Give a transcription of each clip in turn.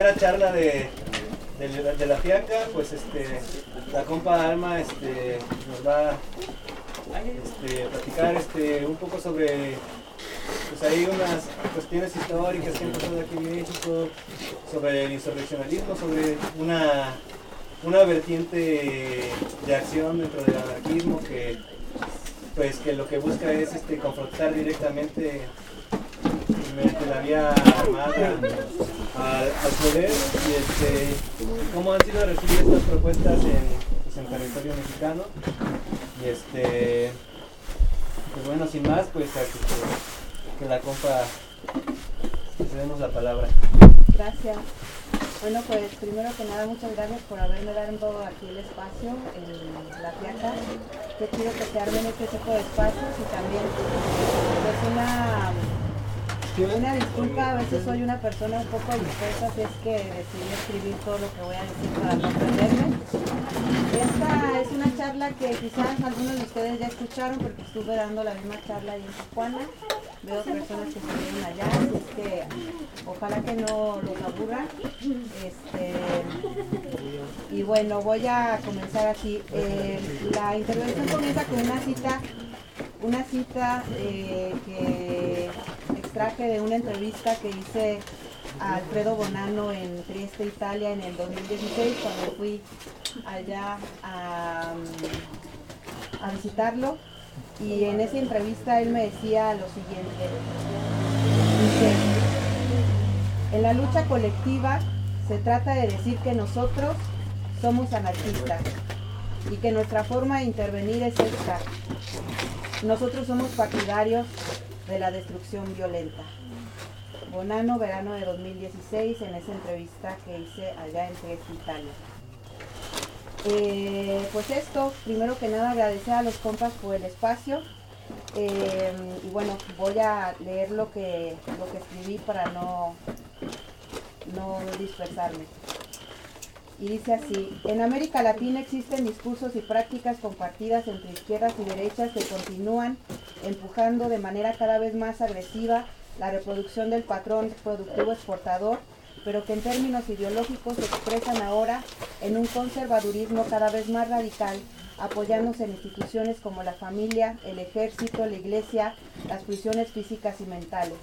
La charla de la fiaca, pues la compa Alma nos va a platicar un poco sobre pues hay unas cuestiones históricas que han pasado aquí en México, sobre el insurreccionalismo, sobre una vertiente de acción dentro del anarquismo que lo que busca es confrontar directamente mediante la vía armada al poder y cómo han sido recibidas estas propuestas en territorio mexicano y pues bueno, sin más, pues que la compa le demos la palabra. Gracias. Bueno, pues primero que nada, muchas gracias por haberme dado aquí el espacio en la fiaca. Qué chido que se armen este tipo de espacios y también pues una disculpa, a veces soy una persona un poco dispersa, así es que decidí escribir todo lo que voy a decir para no perderme. Esta es una charla que quizás algunos de ustedes ya escucharon porque estuve dando la misma charla ahí en Tijuana. Veo personas que estuvieron allá, así es que ojalá que no los aburra. Y bueno, voy a comenzar así. La intervención comienza con una cita que extraje de una entrevista que hice a Alfredo Bonanno en Trieste, Italia, en el 2016, cuando fui allá a visitarlo. Y en esa entrevista él me decía lo siguiente: dice, en la lucha colectiva se trata de decir que nosotros somos anarquistas y que nuestra forma de intervenir es esta. Nosotros somos partidarios de la destrucción violenta. Bonanno, verano de 2016, en esa entrevista que hice allá en Trieste, Italia. Pues esto, primero que nada agradecer a los compas por el espacio y bueno, voy a leer lo que escribí para no dispersarme. Y dice así: en América Latina existen discursos y prácticas compartidas entre izquierdas y derechas que continúan empujando de manera cada vez más agresiva la reproducción del patrón productivo exportador, pero que en términos ideológicos se expresan ahora en un conservadurismo cada vez más radical, apoyándose en instituciones como la familia, el ejército, la iglesia, las prisiones físicas y mentales.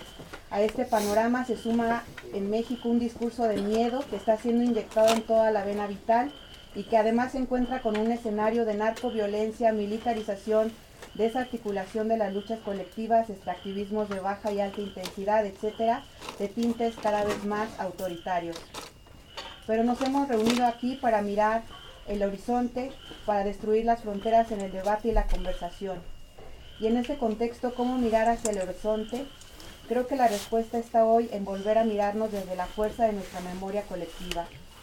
A este panorama se suma en México un discurso de miedo que está siendo inyectado en toda la vena vital y que además se encuentra con un escenario de narcoviolencia, militarización, desarticulación de las luchas colectivas, extractivismos de baja y alta intensidad, etcétera, de tintes cada vez más autoritarios. Pero nos hemos reunido aquí para mirar el horizonte, para destruir las fronteras en el debate y la conversación. Y en ese contexto, ¿cómo mirar hacia el horizonte? Creo que la respuesta está hoy en volver a mirarnos desde la fuerza de nuestra memoria colectiva.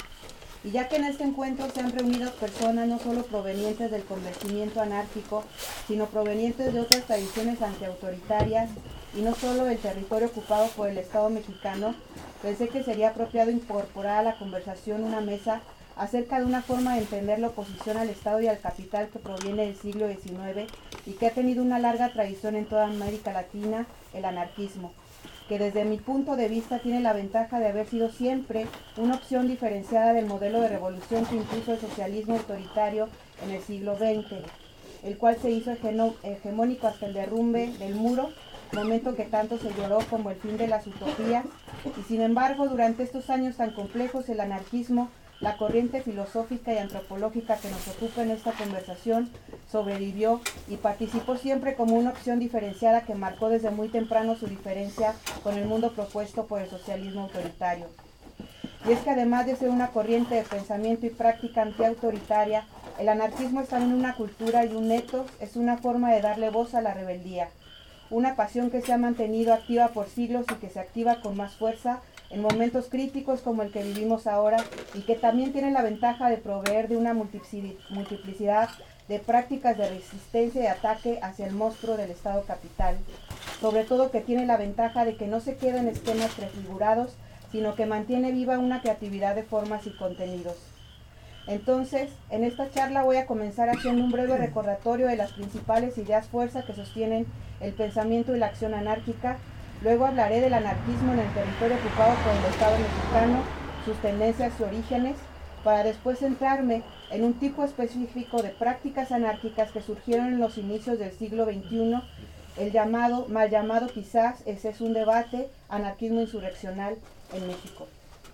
Y ya que en este encuentro se han reunido personas no solo provenientes del convencimiento anárquico, sino provenientes de otras tradiciones antiautoritarias y no solo del territorio ocupado por el Estado mexicano, pensé que sería apropiado incorporar a la conversación una mesa acerca de una forma de entender la oposición al Estado y al capital que proviene del siglo XIX y que ha tenido una larga tradición en toda América Latina, el anarquismo, que desde mi punto de vista tiene la ventaja de haber sido siempre una opción diferenciada del modelo de revolución que impuso el socialismo autoritario en el siglo XX, el cual se hizo hegemónico hasta el derrumbe del muro, momento que tanto se lloró como el fin de las utopías, y sin embargo durante estos años tan complejos el anarquismo, la corriente filosófica y antropológica que nos ocupa en esta conversación, sobrevivió y participó siempre como una opción diferenciada que marcó desde muy temprano su diferencia con el mundo propuesto por el socialismo autoritario. Y es que además de ser una corriente de pensamiento y práctica antiautoritaria, el anarquismo es también una cultura y un ethos, es una forma de darle voz a la rebeldía, una pasión que se ha mantenido activa por siglos y que se activa con más fuerza en momentos críticos como el que vivimos ahora y que también tiene la ventaja de proveer de una multiplicidad de prácticas de resistencia y ataque hacia el monstruo del Estado capital. Sobre todo que tiene la ventaja de que no se queda en esquemas prefigurados, sino que mantiene viva una creatividad de formas y contenidos. Entonces, en esta charla voy a comenzar haciendo un breve recordatorio de las principales ideas fuerza que sostienen el pensamiento y la acción anárquica. Luego hablaré del anarquismo en el territorio ocupado por el Estado mexicano sus tendencias y orígenes, para después centrarme en un tipo específico de prácticas anárquicas que surgieron en los inicios del siglo XXI, mal llamado quizás, ese es un debate, anarquismo insurreccional en México.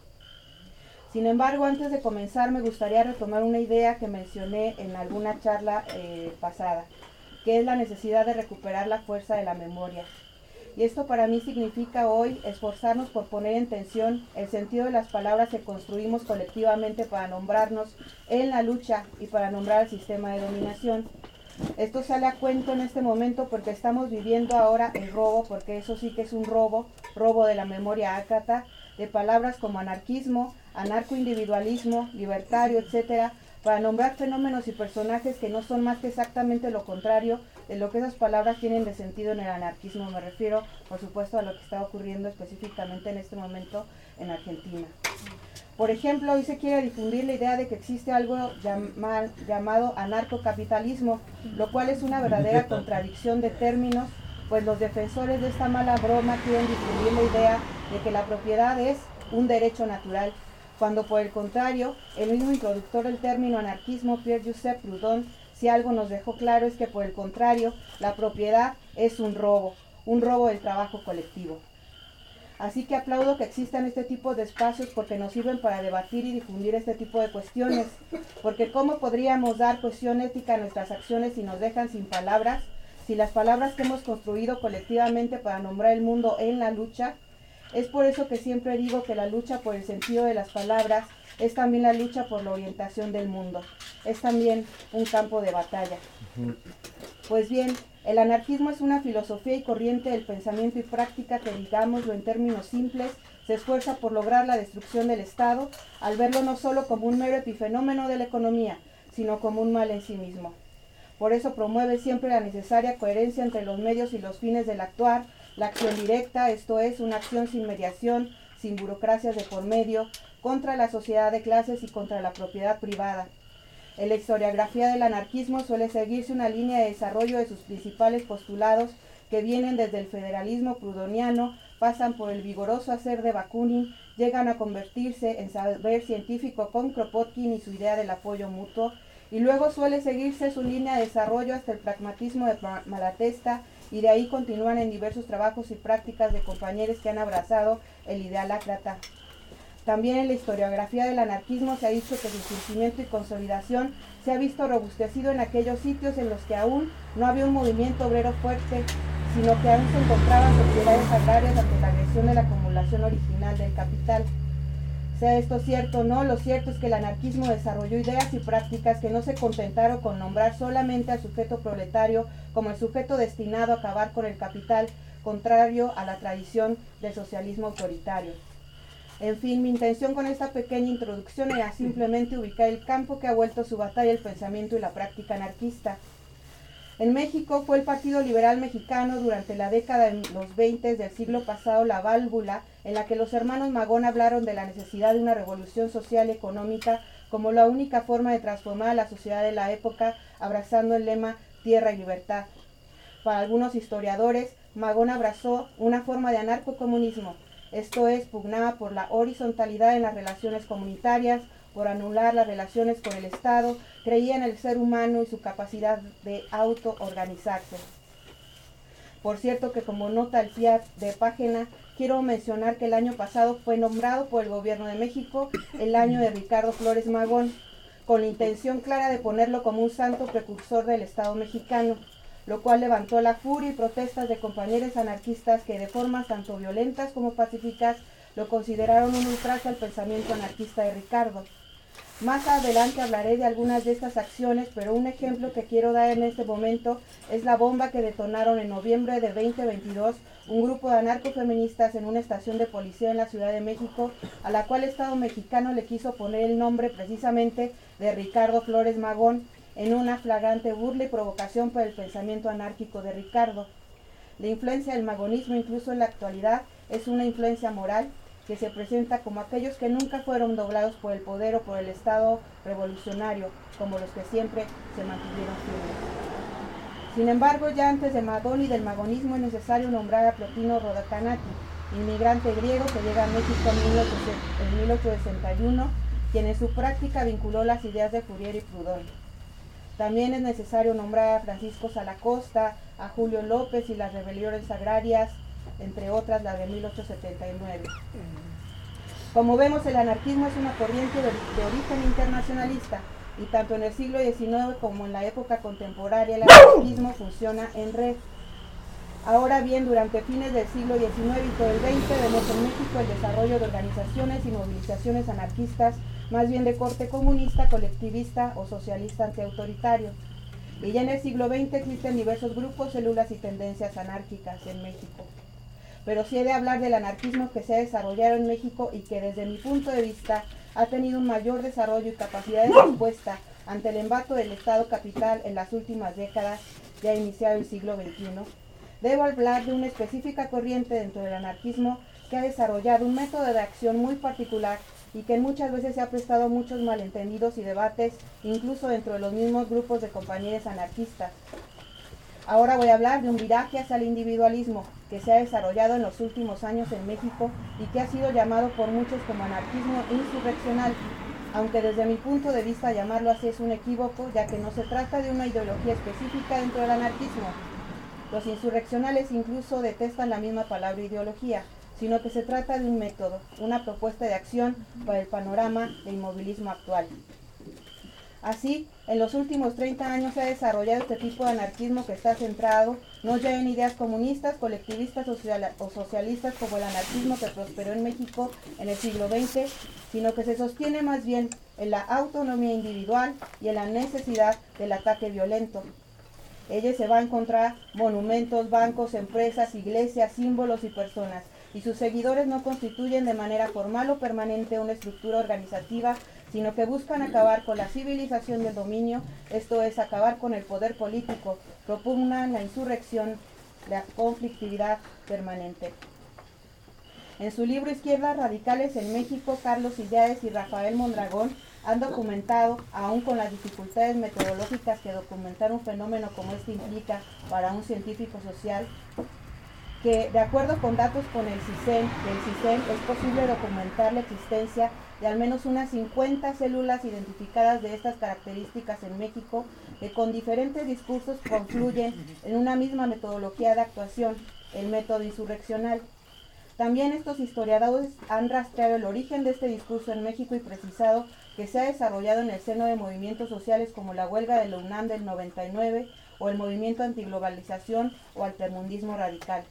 Sin embargo, antes de comenzar me gustaría retomar una idea que mencioné en alguna charla pasada, que es la necesidad de recuperar la fuerza de la memoria. Y esto para mí significa hoy esforzarnos por poner en tensión el sentido de las palabras que construimos colectivamente para nombrarnos en la lucha y para nombrar al sistema de dominación. Esto sale a cuento en este momento porque estamos viviendo ahora el robo, porque eso sí que es un robo de la memoria ácrata, de palabras como anarquismo, anarcoindividualismo, libertario, etcétera, para nombrar fenómenos y personajes que no son más que exactamente lo contrario de lo que esas palabras tienen de sentido en el anarquismo. Me refiero, por supuesto, a lo que está ocurriendo específicamente en este momento en Argentina. Por ejemplo, hoy se quiere difundir la idea de que existe algo llamado anarcocapitalismo, lo cual es una verdadera contradicción de términos, pues los defensores de esta mala broma quieren difundir la idea de que la propiedad es un derecho natural, cuando por el contrario, el mismo introductor del término anarquismo, Pierre-Joseph Proudhon, si algo nos dejó claro es que por el contrario, la propiedad es un robo del trabajo colectivo. Así que aplaudo que existan este tipo de espacios porque nos sirven para debatir y difundir este tipo de cuestiones, porque ¿cómo podríamos dar cohesión ética a nuestras acciones si nos dejan sin palabras, si las palabras que hemos construido colectivamente para nombrar el mundo en la lucha? Es por eso que siempre digo que la lucha por el sentido de las palabras es también la lucha por la orientación del mundo, es también un campo de batalla. Pues bien, el anarquismo es una filosofía y corriente del pensamiento y práctica que, digámoslo en términos simples, se esfuerza por lograr la destrucción del Estado, al verlo no solo como un mero epifenómeno de la economía, sino como un mal en sí mismo. Por eso promueve siempre la necesaria coherencia entre los medios y los fines del actuar, la acción directa, esto es, una acción sin mediación, sin burocracias de por medio, contra la sociedad de clases y contra la propiedad privada. En la historiografía del anarquismo suele seguirse una línea de desarrollo de sus principales postulados que vienen desde el federalismo proudhoniano, pasan por el vigoroso hacer de Bakunin, llegan a convertirse en saber científico con Kropotkin y su idea del apoyo mutuo, y luego suele seguirse su línea de desarrollo hasta el pragmatismo de Malatesta, y de ahí continúan en diversos trabajos y prácticas de compañeros que han abrazado el ideal ácrata. También en la historiografía del anarquismo se ha dicho que su surgimiento y consolidación se ha visto robustecido en aquellos sitios en los que aún no había un movimiento obrero fuerte, sino que aún se encontraban sociedades agrarias ante la agresión de la acumulación original del capital. Sea esto cierto o no, lo cierto es que el anarquismo desarrolló ideas y prácticas que no se contentaron con nombrar solamente al sujeto proletario como el sujeto destinado a acabar con el capital, contrario a la tradición del socialismo autoritario. En fin, mi intención con esta pequeña introducción era simplemente ubicar el campo que ha vuelto su batalla el pensamiento y la práctica anarquista. En México fue el Partido Liberal Mexicano durante la década de los 20 del siglo pasado la válvula en la que los hermanos Magón hablaron de la necesidad de una revolución social y económica como la única forma de transformar a la sociedad de la época, abrazando el lema tierra y libertad. Para algunos historiadores, Magón abrazó una forma de anarcocomunismo, esto es, pugnaba por la horizontalidad en las relaciones comunitarias, por anular las relaciones con el Estado, creía en el ser humano y su capacidad de autoorganizarse. Por cierto que como nota al pie de página, quiero mencionar que el año pasado fue nombrado por el Gobierno de México el año de Ricardo Flores Magón, con la intención clara de ponerlo como un santo precursor del Estado mexicano, lo cual levantó la furia y protestas de compañeros anarquistas que de formas tanto violentas como pacíficas lo consideraron un ultraje al pensamiento anarquista de Ricardo. Más adelante hablaré de algunas de estas acciones, pero un ejemplo que quiero dar en este momento es la bomba que detonaron en noviembre de 2022 un grupo de anarcofeministas en una estación de policía en la Ciudad de México, a la cual el Estado mexicano le quiso poner el nombre precisamente de Ricardo Flores Magón, en una flagrante burla y provocación por el pensamiento anárquico de Ricardo. La influencia del magonismo, incluso en la actualidad, es una influencia moral que se presenta como aquellos que nunca fueron doblados por el poder o por el Estado revolucionario, como los que siempre se mantuvieron firmes. Sin embargo, ya antes de Magón y del magonismo es necesario nombrar a Plotino Rodacanati, inmigrante griego que llega a México en 1861, quien en su práctica vinculó las ideas de Fourier y Proudhon. También es necesario nombrar a Francisco Salacosta, a Julio López y las rebeliones agrarias, entre otras la de 1879. Como vemos, el anarquismo es una corriente de origen internacionalista, y tanto en el siglo XIX como en la época contemporánea el anarquismo funciona en red. Ahora bien, durante fines del siglo XIX y todo el XX vemos en México el desarrollo de organizaciones y movilizaciones anarquistas, más bien de corte comunista, colectivista o socialista antiautoritario. Y ya en el siglo XX existen diversos grupos, células y tendencias anárquicas en México. Pero sí he de hablar del anarquismo que se ha desarrollado en México y que desde mi punto de vista ha tenido un mayor desarrollo y capacidad de respuesta ante el embate del Estado capital en las últimas décadas, ya iniciado el siglo XXI. Debo hablar de una específica corriente dentro del anarquismo que ha desarrollado un método de acción muy particular y que muchas veces se ha prestado a muchos malentendidos y debates, incluso dentro de los mismos grupos de compañeros anarquistas. Ahora voy a hablar de un viraje hacia el individualismo que se ha desarrollado en los últimos años en México y que ha sido llamado por muchos como anarquismo insurreccional, aunque desde mi punto de vista llamarlo así es un equívoco, ya que no se trata de una ideología específica dentro del anarquismo. Los insurreccionales incluso detestan la misma palabra ideología, sino que se trata de un método, una propuesta de acción para el panorama de inmovilismo actual. Así, en los últimos 30 años se ha desarrollado este tipo de anarquismo que está centrado no ya en ideas comunistas, colectivistas o socialistas como el anarquismo que prosperó en México en el siglo XX, sino que se sostiene más bien en la autonomía individual y en la necesidad del ataque violento. Ella se va a encontrar monumentos, bancos, empresas, iglesias, símbolos y personas, y sus seguidores no constituyen de manera formal o permanente una estructura organizativa, sino que buscan acabar con la civilización del dominio, esto es, acabar con el poder político, propugnan la insurrección, la conflictividad permanente. En su libro Izquierdas Radicales en México, Carlos Illades y Rafael Mondragón han documentado, aún con las dificultades metodológicas que documentar un fenómeno como este implica para un científico social, que de acuerdo con datos con el CISEN es posible documentar la existencia de al menos unas 50 células identificadas de estas características en México, que con diferentes discursos confluyen en una misma metodología de actuación, el método insurreccional. También estos historiadores han rastreado el origen de este discurso en México y precisado que se ha desarrollado en el seno de movimientos sociales como la huelga de la UNAM del 99 o el movimiento antiglobalización o altermundismo radical.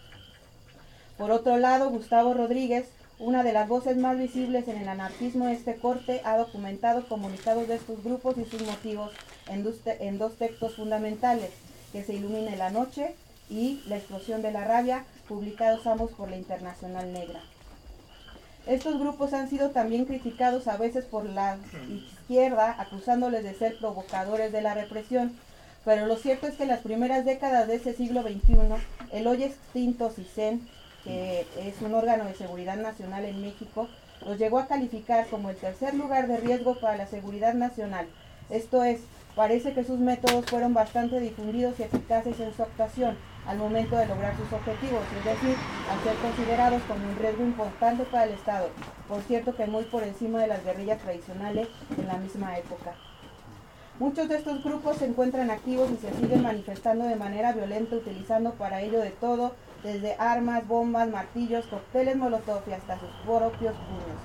Por otro lado, Gustavo Rodríguez, una de las voces más visibles en el anarquismo de este corte, ha documentado comunicados de estos grupos y sus motivos en dos textos fundamentales, Que se ilumine la noche y La explosión de la rabia, publicados ambos por la Internacional Negra. Estos grupos han sido también criticados a veces por la izquierda, acusándoles de ser provocadores de la represión, pero lo cierto es que en las primeras décadas de ese siglo XXI, el hoy extinto CISEN, que es un órgano de seguridad nacional en México, los llegó a calificar como el tercer lugar de riesgo para la seguridad nacional. Esto es, parece que sus métodos fueron bastante difundidos y eficaces en su actuación al momento de lograr sus objetivos, es decir, al ser considerados como un riesgo importante para el Estado, por cierto que muy por encima de las guerrillas tradicionales en la misma época. Muchos de estos grupos se encuentran activos y se siguen manifestando de manera violenta, utilizando para ello de todo, desde armas, bombas, martillos, cócteles molotov y hasta sus propios puños.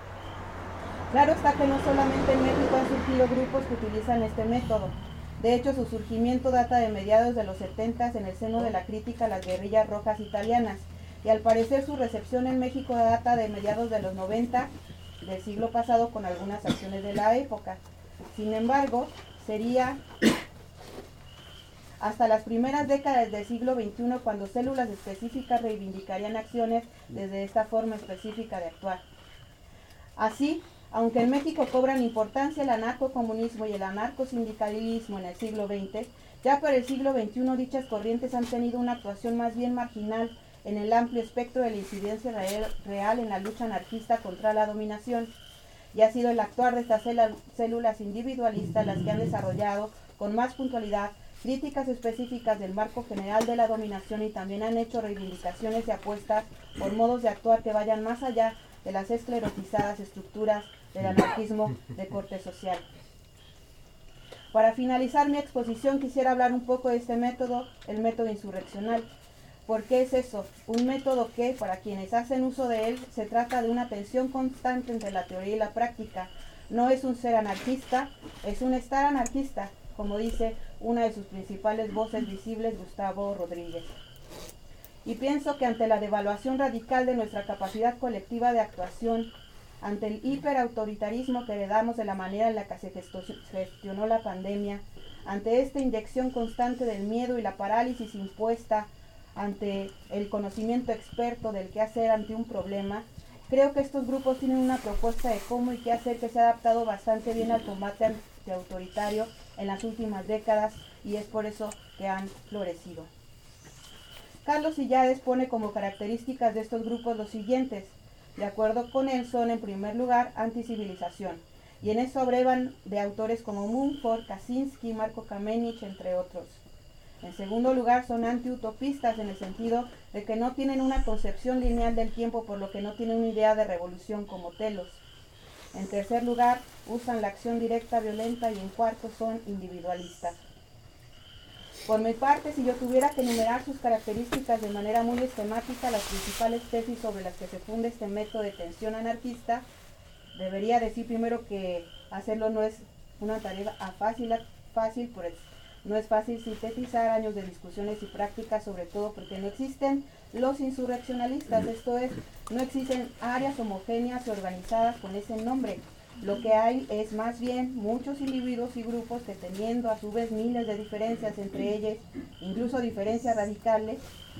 Claro está que no solamente en México han surgido grupos que utilizan este método. De hecho, su surgimiento data de mediados de los 70 en el seno de la crítica a las guerrillas rojas italianas, y al parecer su recepción en México data de mediados de los 90 del siglo pasado con algunas acciones de la época. Sin embargo, sería hasta las primeras décadas del siglo XXI cuando células específicas reivindicarían acciones desde esta forma específica de actuar. Así, aunque en México cobran importancia el anarcocomunismo y el anarcosindicalismo en el siglo XX, ya para el siglo XXI dichas corrientes han tenido una actuación más bien marginal en el amplio espectro de la incidencia real en la lucha anarquista contra la dominación, y ha sido el actuar de estas células individualistas las que han desarrollado con más puntualidad críticas específicas del marco general de la dominación y también han hecho reivindicaciones y apuestas por modos de actuar que vayan más allá de las esclerotizadas estructuras del anarquismo de corte social. Para finalizar mi exposición quisiera hablar un poco de este método, el método insurreccional. ¿Por qué es eso? Un método que, para quienes hacen uso de él, se trata de una tensión constante entre la teoría y la práctica. No es un ser anarquista, es un estar anarquista, como dice una de sus principales voces visibles, Gustavo Rodríguez. Y pienso que ante la devaluación radical de nuestra capacidad colectiva de actuación, ante el hiperautoritarismo que heredamos de la manera en la que se gestionó la pandemia, ante esta inyección constante del miedo y la parálisis impuesta ante el conocimiento experto del qué hacer ante un problema, creo que estos grupos tienen una propuesta de cómo y qué hacer que se ha adaptado bastante bien al combate antiautoritario en las últimas décadas y es por eso que han florecido. Carlos Illades pone como características de estos grupos los siguientes. De acuerdo con él, son en primer lugar anticivilización, y en eso abrevan de autores como Mumford, Kaczynski, Marco Kamenich, entre otros. En segundo lugar, son antiutopistas en el sentido de que no tienen una concepción lineal del tiempo, por lo que no tienen una idea de revolución como Telos. En tercer lugar, usan la acción directa violenta y en cuarto son individualistas. Por mi parte, si yo tuviera que enumerar sus características de manera muy esquemática, las principales tesis sobre las que se funda este método de tensión anarquista, debería decir primero que hacerlo no es una tarea fácil, pues no es fácil sintetizar años de discusiones y prácticas, sobre todo porque no existen los insurreccionalistas, esto es, no existen áreas homogéneas y organizadas con ese nombre. Lo que hay es más bien muchos individuos y grupos que teniendo a su vez miles de diferencias entre ellos, incluso diferencias radicales,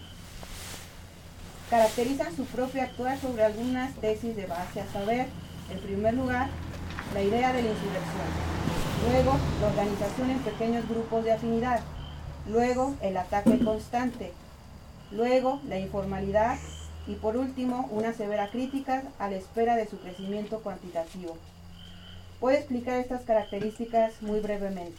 caracterizan su propio actuar sobre algunas tesis de base, a saber, en primer lugar, la idea de la insurrección, luego la organización en pequeños grupos de afinidad, luego el ataque constante, luego la informalidad y por último una severa crítica a la espera de su crecimiento cuantitativo. Voy a explicar estas características muy brevemente.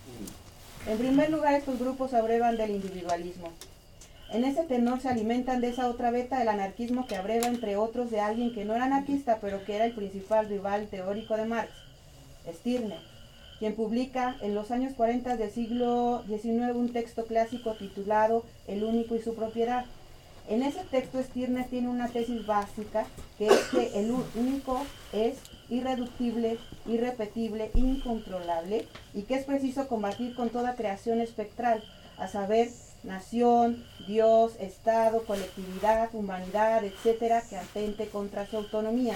En primer lugar, estos grupos abrevan del individualismo. En ese tenor se alimentan de esa otra beta del anarquismo que abreva entre otros de alguien que no era anarquista, pero que era el principal rival teórico de Marx, Stirner, quien publica en los años 40 del siglo XIX un texto clásico titulado El único y su propiedad. En ese texto Stirner tiene una tesis básica que es que el único es irreductible, irrepetible, incontrolable y que es preciso combatir con toda creación espectral, a saber, nación, Dios, Estado, colectividad, humanidad, etcétera, que atente contra su autonomía,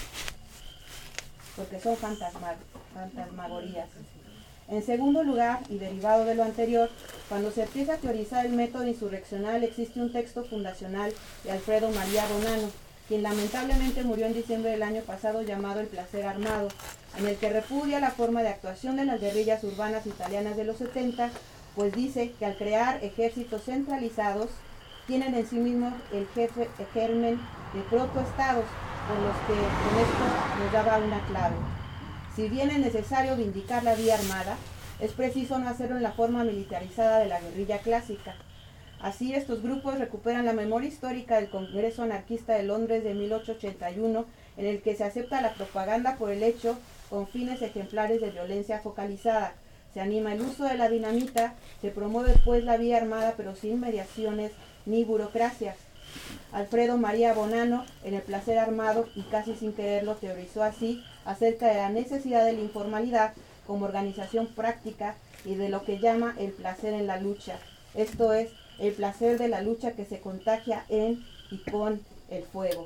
porque son fantasmagorías. En segundo lugar, y derivado de lo anterior, cuando se empieza a teorizar el método insurreccional existe un texto fundacional de Alfredo María Bonanno, quien lamentablemente murió en diciembre del año pasado, llamado El placer armado, en el que repudia la forma de actuación de las guerrillas urbanas italianas de los 70, pues dice que al crear ejércitos centralizados tienen en sí mismos el germen de protoestados, por los que con esto nos daba una clave. Si bien es necesario vindicar la vía armada, es preciso no hacerlo en la forma militarizada de la guerrilla clásica. Así, estos grupos recuperan la memoria histórica del Congreso Anarquista de Londres de 1881, en el que se acepta la propaganda por el hecho con fines ejemplares de violencia focalizada. Se anima el uso de la dinamita, se promueve pues la vía armada, pero sin mediaciones ni burocracias. Alfredo María Bonanno, en El placer armado, y casi sin quererlo, teorizó así acerca de la necesidad de la informalidad como organización práctica y de lo que llama el placer en la lucha, esto es, el placer de la lucha que se contagia en y con el fuego.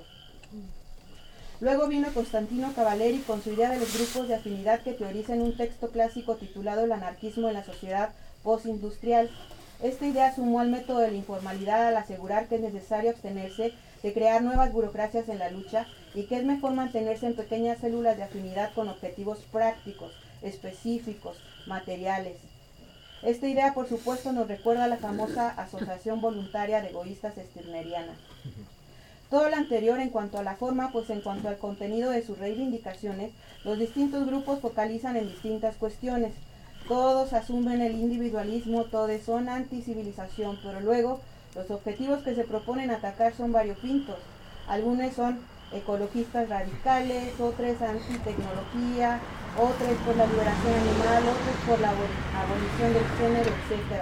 Luego vino Constantino Cavalieri con su idea de los grupos de afinidad que teoriza en un texto clásico titulado El anarquismo en la sociedad postindustrial. Esta idea sumó al método de la informalidad al asegurar que es necesario abstenerse de crear nuevas burocracias en la lucha y que es mejor mantenerse en pequeñas células de afinidad con objetivos prácticos, específicos, materiales. Esta idea, por supuesto, nos recuerda a la famosa Asociación Voluntaria de Egoístas Stirneriana. Todo lo anterior en cuanto a la forma, pues en cuanto al contenido de sus reivindicaciones, los distintos grupos focalizan en distintas cuestiones. Todos asumen el individualismo, todos son anticivilización, pero luego los objetivos que se proponen atacar son variopintos. Algunos son ecologistas radicales, otros antitecnología, otros por la liberación animal, otros por la abolición del género, etc.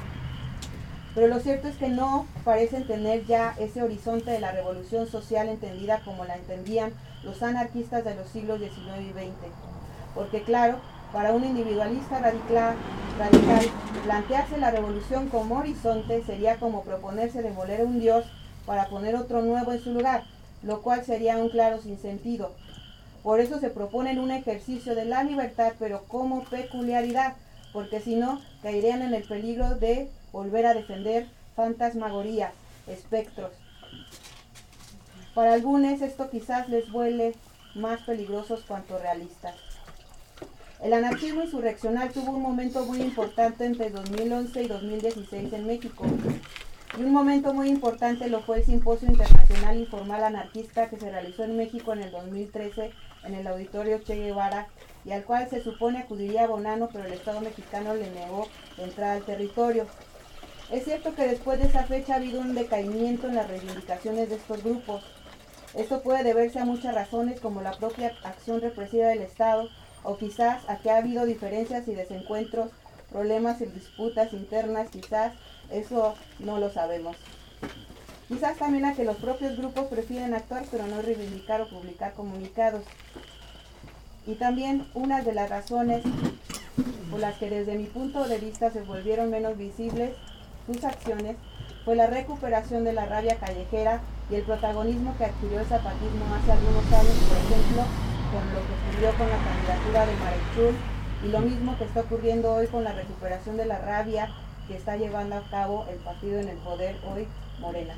Pero lo cierto es que no parecen tener ya ese horizonte de la revolución social entendida como la entendían los anarquistas de los siglos XIX y XX. Porque claro, para un individualista radical, plantearse la revolución como horizonte sería como proponerse demoler a un dios para poner otro nuevo en su lugar, lo cual sería un claro sinsentido. Por eso se proponen un ejercicio de la libertad, pero como peculiaridad, porque si no, caerían en el peligro de volver a defender fantasmagorías, espectros. Para algunos esto quizás les vuelve más peligrosos cuanto realistas. El anarquismo insurreccional tuvo un momento muy importante entre 2011 y 2016 en México. Y un momento muy importante lo fue el Simposio Internacional Informal Anarquista que se realizó en México en el 2013 en el Auditorio Che Guevara y al cual se supone acudiría Bonanno, pero el Estado mexicano le negó la entrada al territorio. Es cierto que después de esa fecha ha habido un decaimiento en las reivindicaciones de estos grupos. Esto puede deberse a muchas razones como la propia acción represiva del Estado o quizás a que ha habido diferencias y desencuentros, problemas y disputas internas, quizás, eso no lo sabemos. Quizás también a que los propios grupos prefieren actuar pero no reivindicar o publicar comunicados. Y también una de las razones por las que desde mi punto de vista se volvieron menos visibles sus acciones fue la recuperación de la rabia callejera y el protagonismo que adquirió el zapatismo hace algunos años, por ejemplo, con lo que ocurrió con la candidatura de Marechul y lo mismo que está ocurriendo hoy con la recuperación de la rabia que está llevando a cabo el partido en el poder hoy, Morena.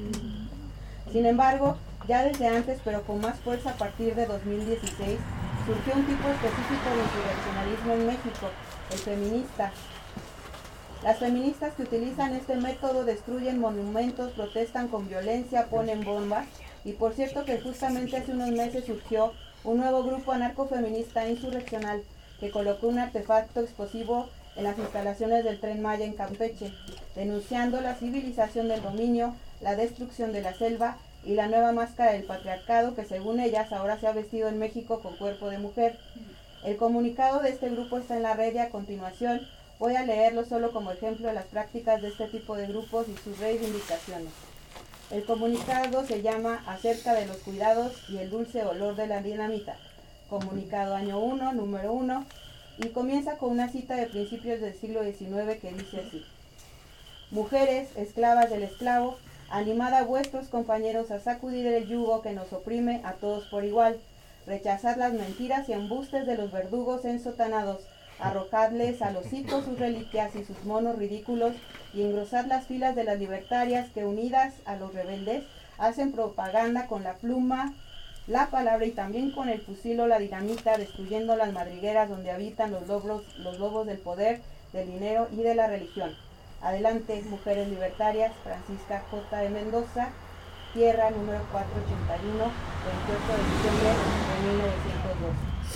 Sin embargo, ya desde antes, pero con más fuerza a partir de 2016, surgió un tipo específico de insurreccionalismo en México, el feminista. Las feministas que utilizan este método destruyen monumentos, protestan con violencia, ponen bombas, y por cierto que justamente hace unos meses surgió un nuevo grupo anarcofeminista insurreccional que colocó un artefacto explosivo en las instalaciones del Tren Maya en Campeche, denunciando la civilización del dominio, la destrucción de la selva y la nueva máscara del patriarcado que según ellas ahora se ha vestido en México con cuerpo de mujer. El comunicado de este grupo está en la red y a continuación voy a leerlo solo como ejemplo de las prácticas de este tipo de grupos y sus reivindicaciones. El comunicado se llama Acerca de los cuidados y el dulce olor de la dinamita. Comunicado año 1, número 1, y comienza con una cita de principios del siglo XIX que dice así: Mujeres, esclavas del esclavo, animad a vuestros compañeros a sacudir el yugo que nos oprime a todos por igual. Rechazad las mentiras y embustes de los verdugos ensotanados. Arrojadles a los hijos sus reliquias y sus monos ridículos y engrosad las filas de las libertarias que unidas a los rebeldes hacen propaganda con la pluma, la palabra y también con el fusil o la dinamita, destruyendo las madrigueras donde habitan los lobos del poder, del dinero y de la religión. Adelante, mujeres libertarias. Francisca J. de Mendoza, Tierra, número 481, 28 de diciembre de 1902.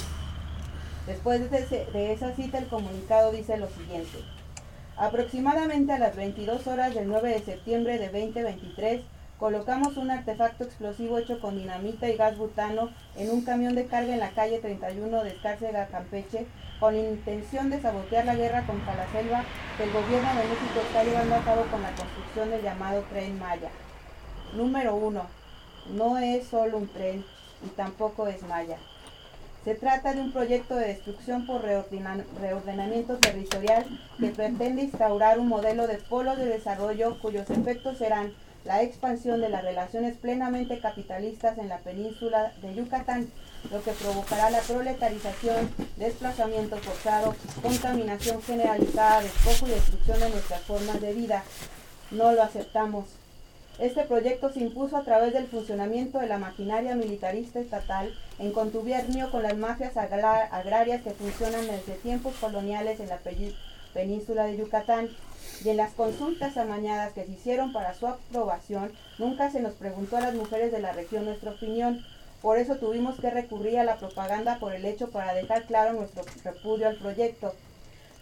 Después de esa cita, el comunicado dice lo siguiente: aproximadamente a las 22 horas del 9 de septiembre de 2023, colocamos un artefacto explosivo hecho con dinamita y gas butano en un camión de carga en la calle 31 de Escárcega, Campeche, con la intención de sabotear la guerra contra la selva que el gobierno de México está llevando a cabo con la construcción del llamado Tren Maya. Número 1. No es solo un tren y tampoco es Maya. Se trata de un proyecto de destrucción por reordenamiento territorial que pretende instaurar un modelo de polos de desarrollo cuyos efectos serán la expansión de las relaciones plenamente capitalistas en la península de Yucatán, lo que provocará la proletarización, desplazamiento forzado, contaminación generalizada, despojo y destrucción de nuestras formas de vida. No lo aceptamos. Este proyecto se impuso a través del funcionamiento de la maquinaria militarista estatal en contubernio con las mafias agrarias que funcionan desde tiempos coloniales en la península de Yucatán, y en las consultas amañadas que se hicieron para su aprobación nunca se nos preguntó a las mujeres de la región nuestra opinión. Por eso tuvimos que recurrir a la propaganda por el hecho para dejar claro nuestro repudio al proyecto.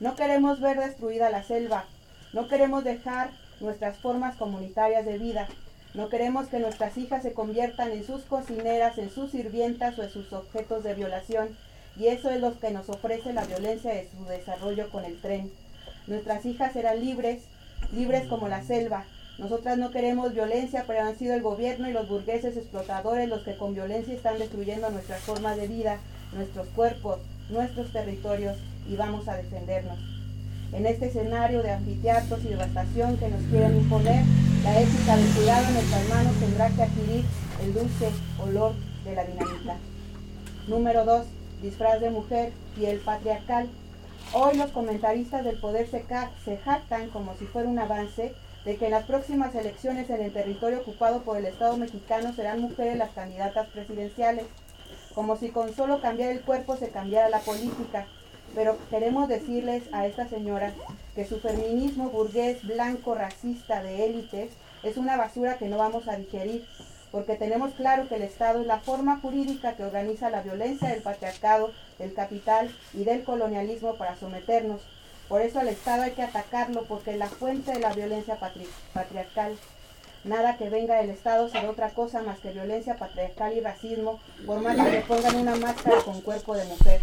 No queremos ver destruida la selva. No queremos dejar nuestras formas comunitarias de vida. No queremos que nuestras hijas se conviertan en sus cocineras, en sus sirvientas o en sus objetos de violación. Y eso es lo que nos ofrece la violencia de su desarrollo con el tren. Nuestras hijas serán libres, libres como la selva. Nosotras no queremos violencia, pero han sido el gobierno y los burgueses explotadores los que con violencia están destruyendo nuestras formas de vida, nuestros cuerpos, nuestros territorios, y vamos a defendernos. En este escenario de anfiteatros y devastación que nos quieren imponer, la ética del cuidado en nuestras manos tendrá que adquirir el dulce olor de la dinamita. Número 2. Disfraz de mujer, piel patriarcal. Hoy los comentaristas del poder se jactan como si fuera un avance de que en las próximas elecciones en el territorio ocupado por el Estado mexicano serán mujeres las candidatas presidenciales, como si con solo cambiar el cuerpo se cambiara la política. Pero queremos decirles a estas señoras que su feminismo burgués, blanco, racista, de élites, es una basura que no vamos a digerir, porque tenemos claro que el Estado es la forma jurídica que organiza la violencia del patriarcado, del capital y del colonialismo para someternos. Por eso al Estado hay que atacarlo, porque es la fuente de la violencia patriarcal. Nada que venga del Estado será otra cosa más que violencia patriarcal y racismo, por más que le pongan una máscara con cuerpo de mujer.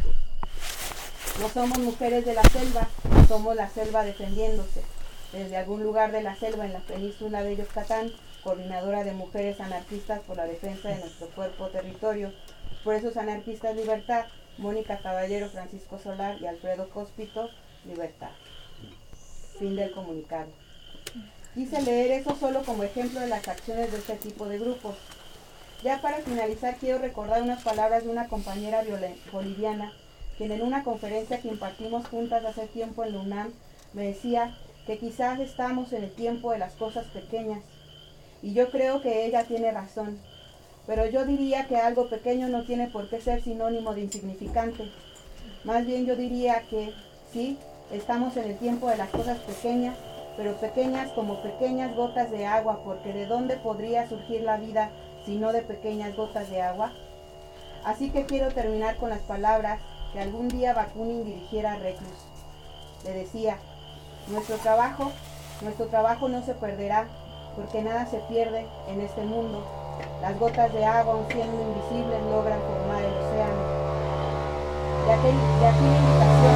No somos mujeres de la selva, somos la selva defendiéndose. Desde algún lugar de la selva en la península de Yucatán, coordinadora de mujeres anarquistas por la defensa de nuestro cuerpo territorio. Por esos anarquistas Libertad, Mónica Caballero, Francisco Solar y Alfredo Cóspito, Libertad. Fin del comunicado. Quise leer eso solo como ejemplo de las acciones de este tipo de grupos. Ya para finalizar quiero recordar unas palabras de una compañera boliviana, quien en una conferencia que impartimos juntas hace tiempo en la UNAM me decía que quizás estamos en el tiempo de las cosas pequeñas. Y yo creo que ella tiene razón. Pero yo diría que algo pequeño no tiene por qué ser sinónimo de insignificante. Más bien yo diría que sí, estamos en el tiempo de las cosas pequeñas, pero pequeñas como pequeñas gotas de agua, porque ¿de dónde podría surgir la vida si no de pequeñas gotas de agua? Así que quiero terminar con las palabras que algún día Bakunin dirigiera a Reclus. Le decía: nuestro trabajo no se perderá, porque nada se pierde en este mundo. Las gotas de agua, aun siendo invisibles, logran formar el océano. De aquí la invitación.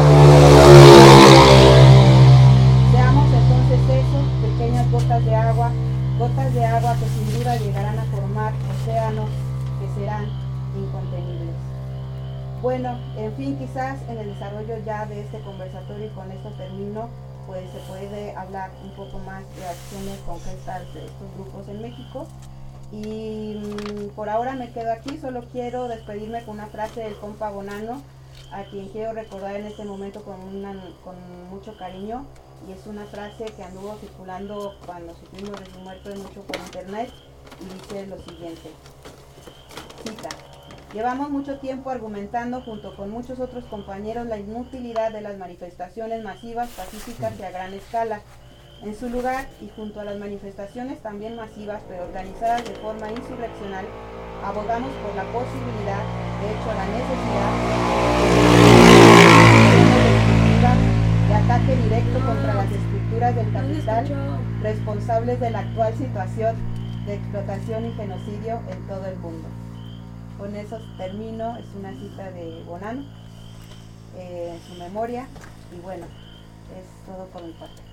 Seamos entonces eso, pequeñas gotas de agua que sin duda llegarán a formar océanos que serán incontenibles. Bueno, en fin, quizás en el desarrollo ya de este conversatorio, y con esto termino, pues se puede hablar un poco más de acciones concretas de estos grupos en México. Y por ahora me quedo aquí, solo quiero despedirme con una frase del compa Bonanno, a quien quiero recordar en este momento con mucho cariño, y es una frase que anduvo circulando cuando supimos de su muerte mucho por internet, y dice lo siguiente, cita: llevamos mucho tiempo argumentando junto con muchos otros compañeros la inutilidad de las manifestaciones masivas, pacíficas y a gran escala. En su lugar, y junto a las manifestaciones también masivas, pero organizadas de forma insurreccional, abogamos por la posibilidad, de hecho la necesidad, de ataque directo contra las estructuras del capital responsables de la actual situación de explotación y genocidio en todo el mundo. Con eso termino, es una cita de Bonanno, en su memoria, y bueno, es todo por mi parte.